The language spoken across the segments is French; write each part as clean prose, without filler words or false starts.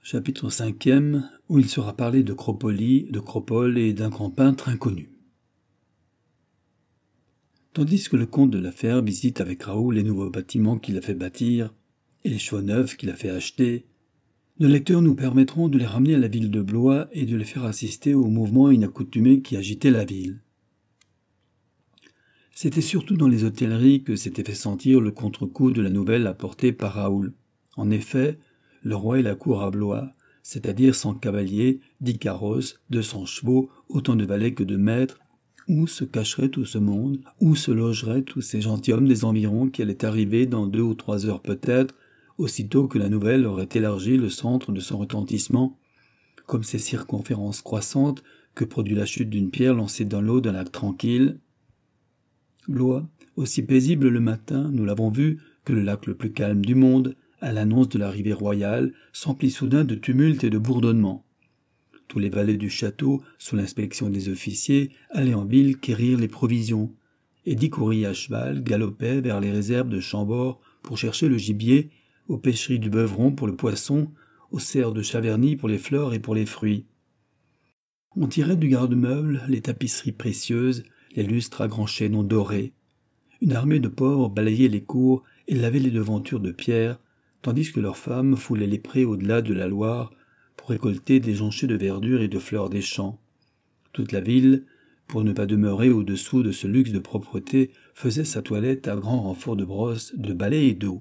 Chapitre 5e, où il sera parlé de Cropole et d'un grand peintre inconnu. Tandis que le comte de la Fère visite avec Raoul les nouveaux bâtiments qu'il a fait bâtir et les chevaux neufs qu'il a fait acheter, nos lecteurs nous permettront de les ramener à la ville de Blois et de les faire assister au mouvement inaccoutumé qui agitait la ville. C'était surtout dans les hôtelleries que s'était fait sentir le contre-coup de la nouvelle apportée par Raoul. En effet, le roi et la cour à Blois, c'est-à-dire 100 cavaliers, 10 carrosses, 200 chevaux, autant de valets que de maîtres, où se cacherait tout ce monde, où se logeraient tous ces gentilshommes des environs qui allaient arriver dans 2 ou 3 heures peut-être, aussitôt que la nouvelle aurait élargi le centre de son retentissement, comme ces circonférences croissantes que produit la chute d'une pierre lancée dans l'eau d'un lac tranquille. Blois, aussi paisible le matin, nous l'avons vu, que le lac le plus calme du monde, à l'annonce de l'arrivée royale, s'emplit soudain de tumulte et de bourdonnement. Tous les valets du château, sous l'inspection des officiers, allaient en ville quérir les provisions, et 10 courriers à cheval galopaient vers les réserves de Chambord pour chercher le gibier, aux pêcheries du Beuvron pour le poisson, aux serres de Chaverny pour les fleurs et pour les fruits. On tirait du garde-meuble les tapisseries précieuses, les lustres à grands chaînons dorés. Une armée de pauvres balayait les cours et lavait les devantures de pierre, tandis que leurs femmes foulaient les prés au-delà de la Loire pour récolter des jonchets de verdure et de fleurs des champs. Toute la ville, pour ne pas demeurer au-dessous de ce luxe de propreté, faisait sa toilette à grand renfort de brosses, de balais et d'eau.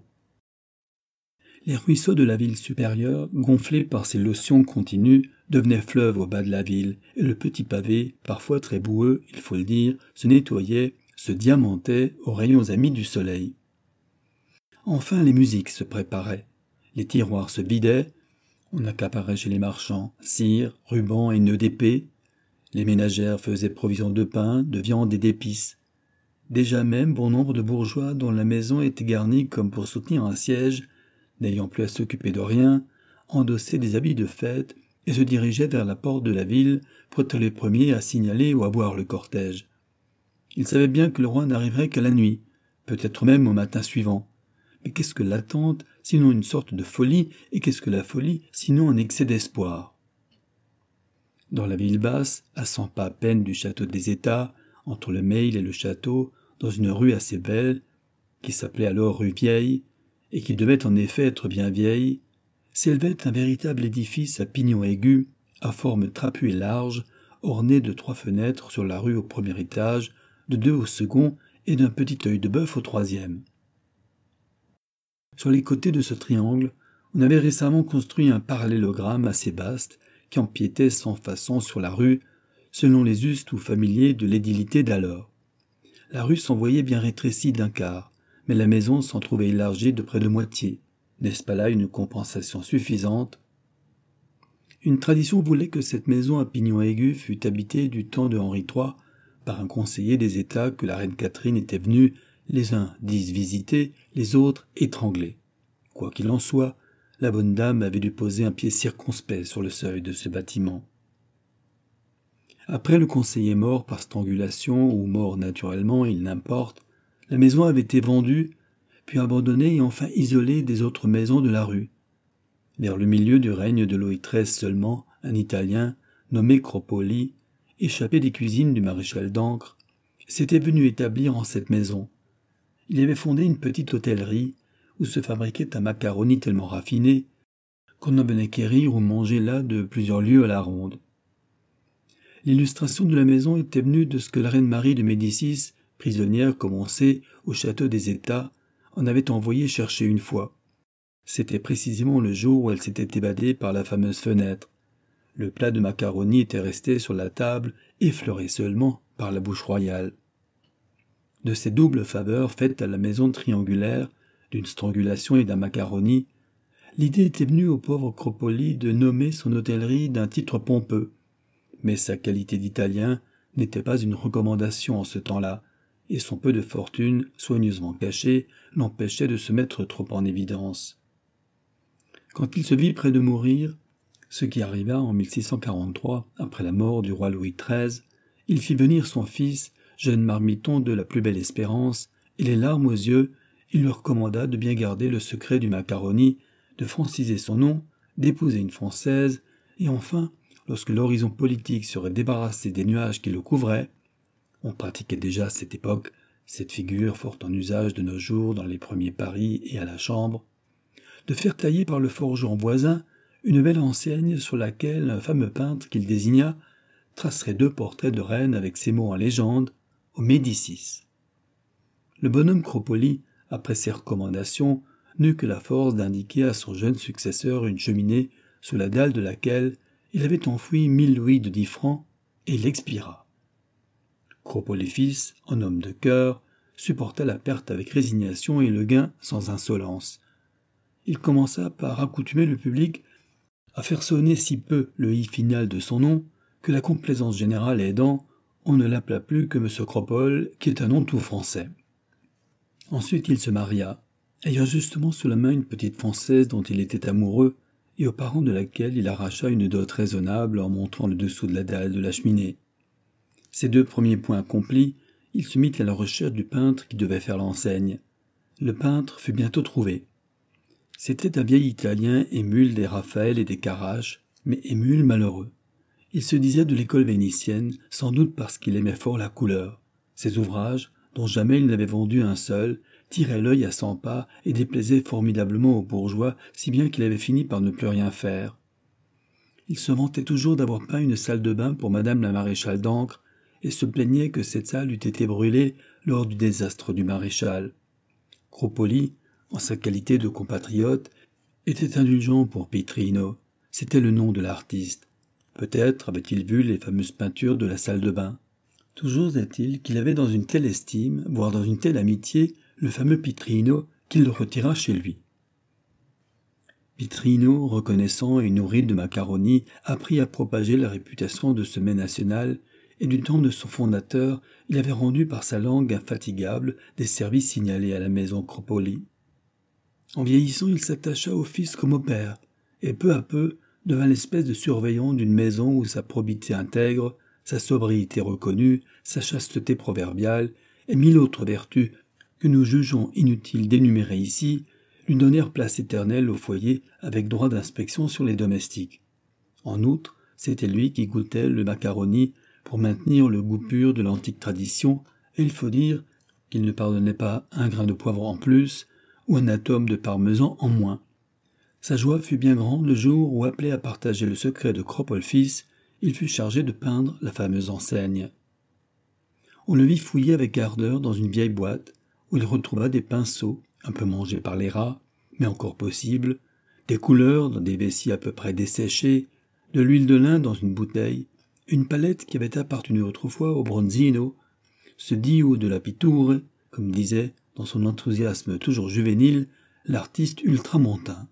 Les ruisseaux de la ville supérieure, gonflés par ces lotions continues, devenaient fleuves au bas de la ville, et le petit pavé, parfois très boueux, il faut le dire, se nettoyait, se diamantait aux rayons amis du soleil. Enfin les musiques se préparaient, les tiroirs se vidaient, on accaparait chez les marchands cire, rubans et nœuds d'épée, les ménagères faisaient provision de pain, de viande et d'épices. Déjà même bon nombre de bourgeois dont la maison était garnie comme pour soutenir un siège, n'ayant plus à s'occuper de rien, endossaient des habits de fête et se dirigeaient vers la porte de la ville pour être les premiers à signaler ou à voir le cortège. Ils savaient bien que le roi n'arriverait qu'à la nuit, peut-être même au matin suivant. Mais qu'est-ce que l'attente, sinon une sorte de folie, et qu'est-ce que la folie, sinon un excès d'espoir? Dans la ville basse, à 100 pas à peine du château des États, entre le Mail et le château, dans une rue assez belle, qui s'appelait alors rue Vieille, et qui devait en effet être bien vieille, s'élevait un véritable édifice à pignon aigu, à forme trapue et large, orné de 3 fenêtres sur la rue au premier étage, de 2 au second et d'un petit œil de bœuf au troisième. Sur les côtés de ce triangle, on avait récemment construit un parallélogramme assez vaste qui empiétait sans façon sur la rue, selon les us tout familiers de l'édilité d'alors. La rue s'en voyait bien rétrécie d'un quart, mais la maison s'en trouvait élargie de près de moitié. N'est-ce pas là une compensation suffisante? Une tradition voulait que cette maison à pignon aigu fût habitée du temps de Henri III par un conseiller des États que la reine Catherine était venue, les uns disent visiter, les autres étrangler. Quoi qu'il en soit, la bonne dame avait dû poser un pied circonspect sur le seuil de ce bâtiment. Après le conseiller mort par strangulation ou mort naturellement, il n'importe, la maison avait été vendue, puis abandonnée et enfin isolée des autres maisons de la rue. Vers le milieu du règne de Louis XIII seulement, un Italien, nommé Cropole, échappé des cuisines du maréchal d'Ancre, s'était venu établir en cette maison. Il avait fondé une petite hôtellerie où se fabriquait un macaroni tellement raffiné qu'on en venait quérir ou manger là de plusieurs lieues à la ronde. L'illustration de la maison était venue de ce que la reine Marie de Médicis, prisonnière comme on sait au château des États, en avait envoyé chercher une fois. C'était précisément le jour où elle s'était évadée par la fameuse fenêtre. Le plat de macaroni était resté sur la table, effleuré seulement par la bouche royale. De ces doubles faveurs faites à la maison triangulaire, d'une strangulation et d'un macaroni, l'idée était venue au pauvre Cropole de nommer son hôtellerie d'un titre pompeux. Mais sa qualité d'Italien n'était pas une recommandation en ce temps-là, et son peu de fortune, soigneusement cachée, l'empêchait de se mettre trop en évidence. Quand il se vit près de mourir, ce qui arriva en 1643, après la mort du roi Louis XIII, il fit venir son fils, jeune marmiton de la plus belle espérance, et les larmes aux yeux, il lui recommanda de bien garder le secret du macaroni, de franciser son nom, d'épouser une Française, et enfin, lorsque l'horizon politique serait débarrassé des nuages qui le couvraient, on pratiquait déjà à cette époque cette figure fort en usage de nos jours dans les premiers paris et à la chambre, de faire tailler par le forgeron voisin une belle enseigne sur laquelle un fameux peintre qu'il désigna tracerait 2 portraits de reines avec ces mots en légende « aux Médicis ». Le bonhomme Cropoli, après ces recommandations, n'eut que la force d'indiquer à son jeune successeur une cheminée sous la dalle de laquelle il avait enfoui 1000 louis de 10 francs, et il expira. Cropoli fils, en homme de cœur, supporta la perte avec résignation et le gain sans insolence. Il commença par accoutumer le public à faire sonner si peu le i final de son nom que la complaisance générale aidant, on ne l'appela plus que M. Cropole, qui est un nom tout français. Ensuite il se maria, ayant justement sous la main une petite Française dont il était amoureux et aux parents de laquelle il arracha une dot raisonnable en montrant le dessous de la dalle de la cheminée. Ces 2 premiers points accomplis, il se mit à la recherche du peintre qui devait faire l'enseigne. Le peintre fut bientôt trouvé. C'était un vieil Italien émule des Raphaël et des Carrache, mais émule malheureux. Il se disait de l'école vénitienne, sans doute parce qu'il aimait fort la couleur. Ses ouvrages, dont jamais il n'avait vendu un seul, tiraient l'œil à 100 pas et déplaisaient formidablement aux bourgeois, si bien qu'il avait fini par ne plus rien faire. Il se vantait toujours d'avoir peint une salle de bain pour madame la maréchale d'Ancre, et se plaignait que cette salle eût été brûlée lors du désastre du maréchal. Cropoli, en sa qualité de compatriote, était indulgent pour Pittrino. C'était le nom de l'artiste. Peut-être avait-il vu les fameuses peintures de la salle de bain. Toujours est-il qu'il avait dans une telle estime, voire dans une telle amitié, le fameux Pittrino, qu'il le retira chez lui. Pittrino, reconnaissant et nourri de macaroni, apprit à propager la réputation de ce mets national, et du temps de son fondateur, il avait rendu par sa langue infatigable des services signalés à la maison Cropoli. En vieillissant, il s'attacha au fils comme au père, et peu à peu devint l'espèce de surveillant d'une maison où sa probité intègre, sa sobriété reconnue, sa chasteté proverbiale, et 1000 autres vertus que nous jugeons inutile d'énumérer ici, lui donnèrent place éternelle au foyer avec droit d'inspection sur les domestiques. En outre, c'était lui qui goûtait le macaroni pour maintenir le goût pur de l'antique tradition, et il faut dire qu'il ne pardonnait pas un grain de poivre en plus ou un atome de parmesan en moins. Sa joie fut bien grande le jour où, appelé à partager le secret de Cropole fils, il fut chargé de peindre la fameuse enseigne. On le vit fouiller avec ardeur dans une vieille boîte, où il retrouva des pinceaux, un peu mangés par les rats, mais encore possibles, des couleurs dans des vessies à peu près desséchées, de l'huile de lin dans une bouteille, une palette qui avait appartenu autrefois au Bronzino, ce Dio de la pitture, comme disait, dans son enthousiasme toujours juvénile, l'artiste ultramontain.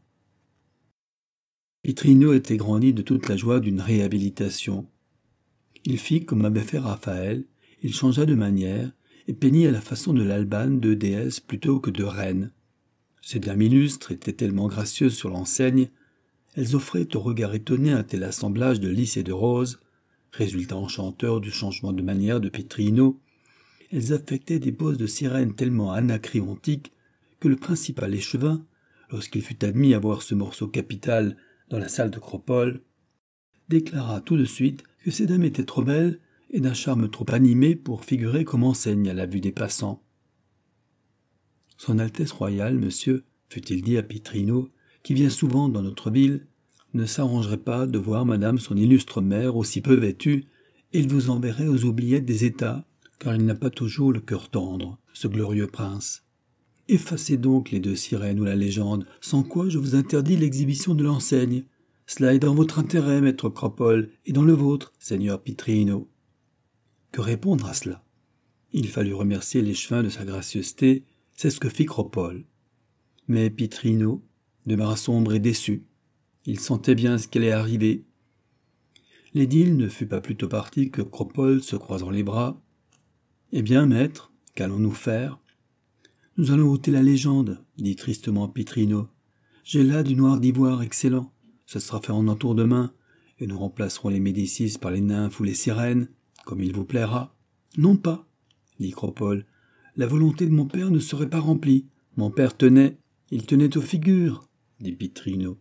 Pittrino était grandi de toute la joie d'une réhabilitation. Il fit comme avait fait Raphaël, il changea de manière et peignit à la façon de l'Albane 2 déesses plutôt que de reines. Ces dames illustres étaient tellement gracieuses sur l'enseigne, elles offraient au regard étonné un tel assemblage de lys et de roses, résultat enchanteur du changement de manière de Pittrino. Elles affectaient des poses de sirènes tellement anacréontiques que le principal échevin, lorsqu'il fut admis à voir ce morceau capital dans la salle de Cropole, déclara tout de suite que ces dames étaient trop belles et d'un charme trop animé pour figurer comme enseigne à la vue des passants. Son Altesse royale, monsieur, fut-il dit à Pittrino, qui vient souvent dans notre ville, ne s'arrangerait pas de voir madame son illustre mère aussi peu vêtue, et il vous enverrait aux oubliettes des États, car il n'a pas toujours le cœur tendre, ce glorieux prince. Effacez donc les 2 sirènes ou la légende, sans quoi je vous interdis l'exhibition de l'enseigne. Cela est dans votre intérêt, maître Cropole, et dans le vôtre, seigneur Pittrino. Que répondre à cela? Il fallut remercier l'échevin de sa gracieuseté, c'est ce que fit Cropole. Mais Pittrino demeura sombre et déçu. Il sentait bien ce qui allait arriver. L'édile ne fut pas plus tôt parti que Cropole, se croisant les bras. « Eh bien, maître, qu'allons-nous faire ?»« Nous allons ôter la légende, » dit tristement Pittrino. « J'ai là du noir d'ivoire excellent. Ce sera fait en entour de main, et nous remplacerons les Médicis par les nymphes ou les sirènes, comme il vous plaira. »« Non pas, » dit Cropole. « La volonté de mon père ne serait pas remplie. Mon père tenait. »« Il tenait aux figures, » dit Pittrino. «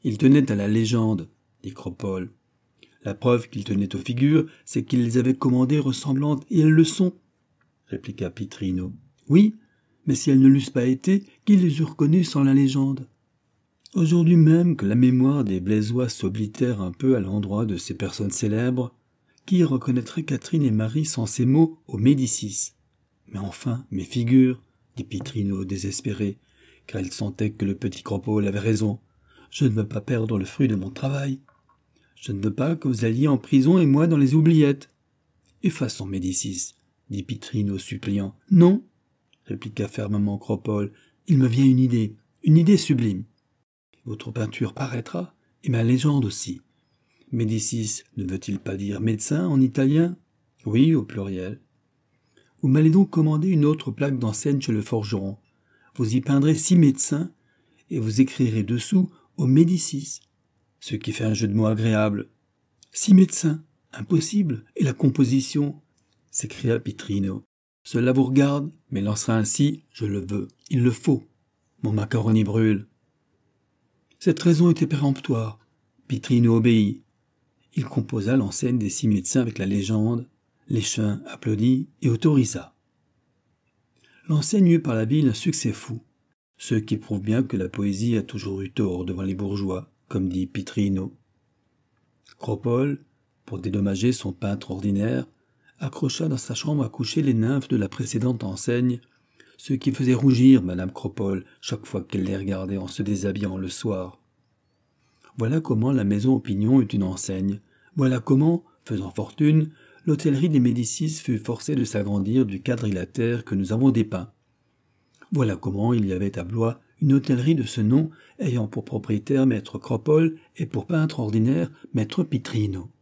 Il tenait à la légende, dit Cropole. La preuve qu'il tenait aux figures, c'est qu'il les avait commandées ressemblantes, et elles le sont, répliqua Pittrino. Oui, mais si elles ne l'eussent pas été, qui les eût reconnues sans la légende? Aujourd'hui même que la mémoire des Blaisois s'oblitère un peu à l'endroit de ces personnes célèbres, qui reconnaîtrait Catherine et Marie sans ces mots aux Médicis? Mais enfin, mes figures, dit Pittrino désespéré, car il sentait que le petit Cropole avait raison. Je ne veux pas perdre le fruit de mon travail. Je ne veux pas que vous alliez en prison et moi dans les oubliettes. Effaçons Médicis, dit Pittrino suppliant. Non, répliqua fermement Cropole, il me vient une idée sublime. Votre peinture paraîtra, et ma légende aussi. Médicis ne veut-il pas dire médecin en italien? Oui, au pluriel. Vous m'allez donc commander une autre plaque d'enseigne chez le forgeron. Vous y peindrez 6 médecins, et vous écrirez dessous aux Médicis, ce qui fait un jeu de mots agréable. 6 médecins, impossible, et la composition, s'écria Pittrino. Cela vous regarde, mais lancera ainsi, je le veux, il le faut. Mon macaroni brûle. Cette raison était péremptoire. Pittrino obéit. Il composa l'enseigne des 6 médecins avec la légende. L'échevin applaudit et autorisa. L'enseigne eut par la ville un succès fou, ce qui prouve bien que la poésie a toujours eu tort devant les bourgeois, comme dit Pittrino. Cropole, pour dédommager son peintre ordinaire, accrocha dans sa chambre à coucher les nymphes de la précédente enseigne, ce qui faisait rougir madame Cropole chaque fois qu'elle les regardait en se déshabillant le soir. Voilà comment la maison aux Pignons eut une enseigne. Voilà comment, faisant fortune, l'hôtellerie des Médicis fut forcée de s'agrandir du quadrilatère que nous avons dépeint. Voilà comment il y avait à Blois une hôtellerie de ce nom ayant pour propriétaire maître Cropole et pour peintre ordinaire maître Pittrino.